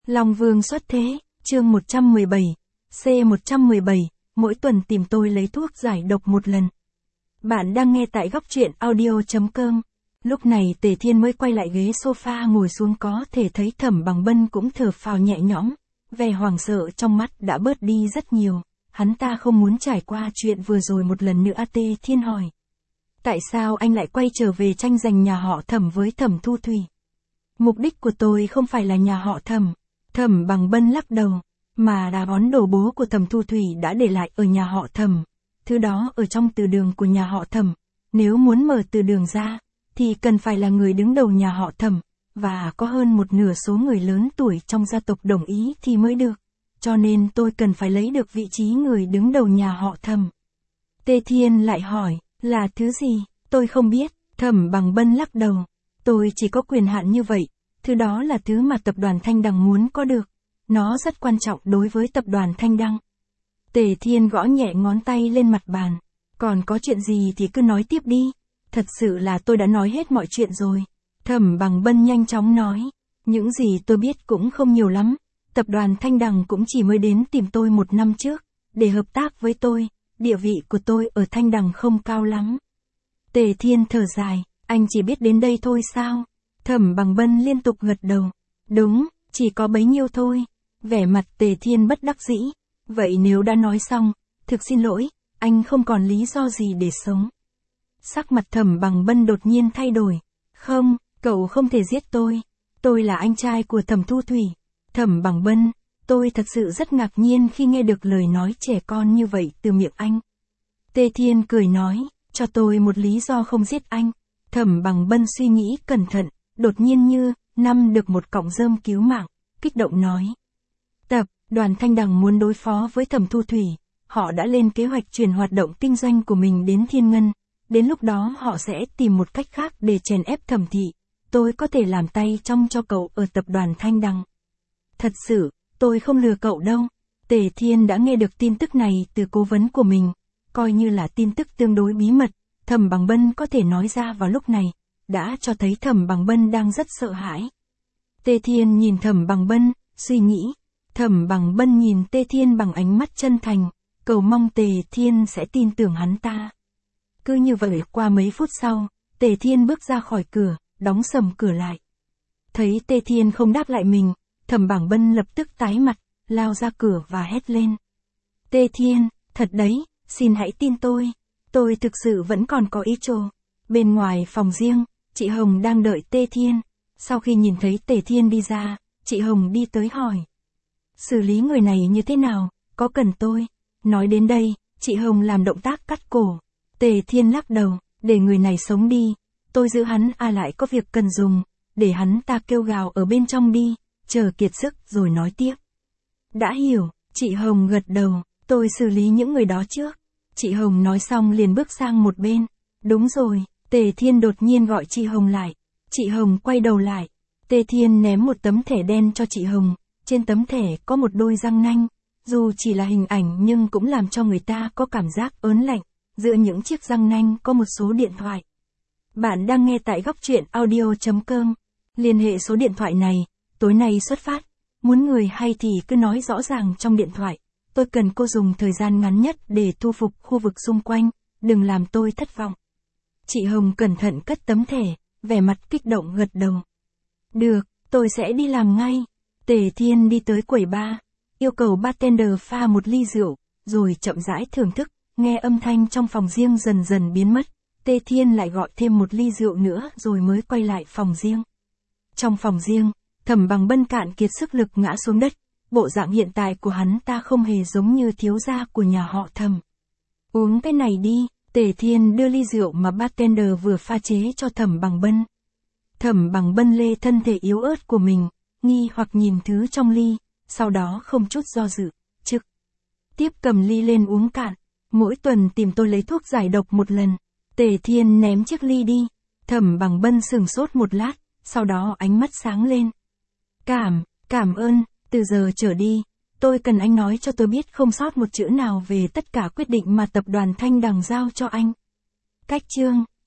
Long Vương xuất thế, chương 117, C117, mỗi tuần tìm tôi lấy thuốc giải độc một lần. Bạn đang nghe tại góc truyện audio.com. Lúc này Tề Thiên mới quay lại ghế sofa ngồi xuống, có thể thấy Thẩm Bằng Bân cũng thở phào nhẹ nhõm, vẻ hoảng sợ trong mắt đã bớt đi rất nhiều. Hắn ta không muốn trải qua chuyện vừa rồi một lần nữa. Tề Thiên hỏi. Tại sao anh lại quay trở về tranh giành nhà họ Thẩm với Thẩm Thu Thủy? Mục đích của tôi không phải là nhà họ Thẩm. Thẩm Bằng Bân lắc đầu, mà là món đồ bố của Thẩm Thu Thủy đã để lại ở nhà họ Thẩm. Thứ đó ở trong từ đường của nhà họ Thẩm. Nếu muốn mở từ đường ra, thì cần phải là người đứng đầu nhà họ Thẩm, và có hơn một nửa số người lớn tuổi trong gia tộc đồng ý thì mới được. Cho nên tôi cần phải lấy được vị trí người đứng đầu nhà họ Thẩm. Tề Thiên lại hỏi, là thứ gì? Tôi không biết. Thẩm Bằng Bân lắc đầu. Tôi chỉ có quyền hạn như vậy. Thứ đó là thứ mà tập đoàn Thanh Đằng muốn có được. Nó rất quan trọng đối với tập đoàn Thanh Đằng. Tề Thiên gõ nhẹ ngón tay lên mặt bàn. Còn có chuyện gì thì cứ nói tiếp đi. Thật sự là tôi đã nói hết mọi chuyện rồi. Thẩm Bằng Bân nhanh chóng nói. Những gì tôi biết cũng không nhiều lắm. Tập đoàn Thanh Đằng cũng chỉ mới đến tìm tôi 1 năm trước, để hợp tác với tôi. Địa vị của tôi ở Thanh Đằng không cao lắm. Tề Thiên thở dài. Anh chỉ biết đến đây thôi sao? Thẩm Bằng Bân liên tục gật đầu. Đúng, chỉ có bấy nhiêu thôi. Vẻ mặt Tề Thiên bất đắc dĩ. Vậy nếu đã nói xong, thực xin lỗi, anh không còn lý do gì để sống. Sắc mặt Thẩm Bằng Bân đột nhiên thay đổi. Không, cậu không thể giết tôi. Tôi là anh trai của Thẩm Thu Thủy. Thẩm Bằng Bân, tôi thật sự rất ngạc nhiên khi nghe được lời nói trẻ con như vậy từ miệng anh. Tề Thiên cười nói, cho tôi một lý do không giết anh. Thẩm Bằng Bân suy nghĩ cẩn thận, đột nhiên như nắm được một cọng rơm cứu mạng, kích động nói. Tập đoàn Thanh Đằng muốn đối phó với Thẩm Thu Thủy, họ đã lên kế hoạch chuyển hoạt động kinh doanh của mình đến Thiên Ngân, đến lúc đó họ sẽ tìm một cách khác để chèn ép Thẩm thị. Tôi có thể làm tay trong cho cậu ở tập đoàn Thanh Đằng. Thật sự, tôi không lừa cậu đâu. Tề Thiên đã nghe được tin tức này từ cố vấn của mình, coi như là tin tức tương đối bí mật. Thẩm Bằng Bân có thể nói ra vào lúc này, đã cho thấy Thẩm Bằng Bân đang rất sợ hãi. Tề Thiên nhìn Thẩm Bằng Bân, suy nghĩ. Thẩm Bằng Bân nhìn Tề Thiên bằng ánh mắt chân thành, cầu mong Tề Thiên sẽ tin tưởng hắn ta. Cứ như vậy qua mấy phút sau, Tề Thiên bước ra khỏi cửa, đóng sầm cửa lại. Thấy Tề Thiên không đáp lại mình, Thẩm Bằng Bân lập tức tái mặt, lao ra cửa và hét lên. Tề Thiên, thật đấy, xin hãy tin tôi. Tôi thực sự vẫn còn có ý trồ. Bên ngoài phòng riêng, chị Hồng đang đợi Tề Thiên. Sau khi nhìn thấy Tề Thiên đi ra, chị Hồng đi tới hỏi. Xử lý người này như thế nào, có cần tôi? Nói đến đây, chị Hồng làm động tác cắt cổ. Tề Thiên lắc đầu, để người này sống đi. Tôi giữ hắn lại có việc cần dùng, để hắn ta kêu gào ở bên trong đi, chờ kiệt sức rồi nói tiếp. Đã hiểu, chị Hồng gật đầu, tôi xử lý những người đó trước. Chị Hồng nói xong liền bước sang một bên. Đúng rồi, Tề Thiên đột nhiên gọi chị Hồng lại. Chị Hồng quay đầu lại. Tề Thiên ném một tấm thẻ đen cho chị Hồng. Trên tấm thẻ có một đôi răng nanh. Dù chỉ là hình ảnh nhưng cũng làm cho người ta có cảm giác ớn lạnh. Giữa những chiếc răng nanh có một số điện thoại. Bạn đang nghe tại góc truyện audio.com. Liên hệ số điện thoại này, tối nay xuất phát. Muốn người hay thì cứ nói rõ ràng trong điện thoại. Tôi cần cô dùng thời gian ngắn nhất để thu phục khu vực xung quanh, đừng làm tôi thất vọng. Chị Hồng cẩn thận cất tấm thẻ, vẻ mặt kích động gật đầu. Được, tôi sẽ đi làm ngay. Tề Thiên đi tới quầy bar, yêu cầu bartender pha một ly rượu, rồi chậm rãi thưởng thức, nghe âm thanh trong phòng riêng dần dần biến mất. Tề Thiên lại gọi thêm một ly rượu nữa rồi mới quay lại phòng riêng. Trong phòng riêng, Thẩm Bằng Bân cạn kiệt sức lực ngã xuống đất. Bộ dạng hiện tại của hắn ta không hề giống như thiếu gia của nhà họ Thẩm. Uống cái này đi, Tề Thiên đưa ly rượu mà bartender vừa pha chế cho Thẩm Bằng Bân. Thẩm Bằng Bân lê thân thể yếu ớt của mình, nghi hoặc nhìn thứ trong ly, sau đó không chút do dự, trực tiếp cầm ly lên uống cạn. Mỗi tuần tìm tôi lấy thuốc giải độc một lần. Tề Thiên ném chiếc ly đi. Thẩm Bằng Bân sửng sốt một lát, sau đó ánh mắt sáng lên. Cảm ơn. Từ giờ trở đi, tôi cần anh nói cho tôi biết không sót một chữ nào về tất cả quyết định mà tập đoàn Thanh Đằng giao cho anh. Cách chương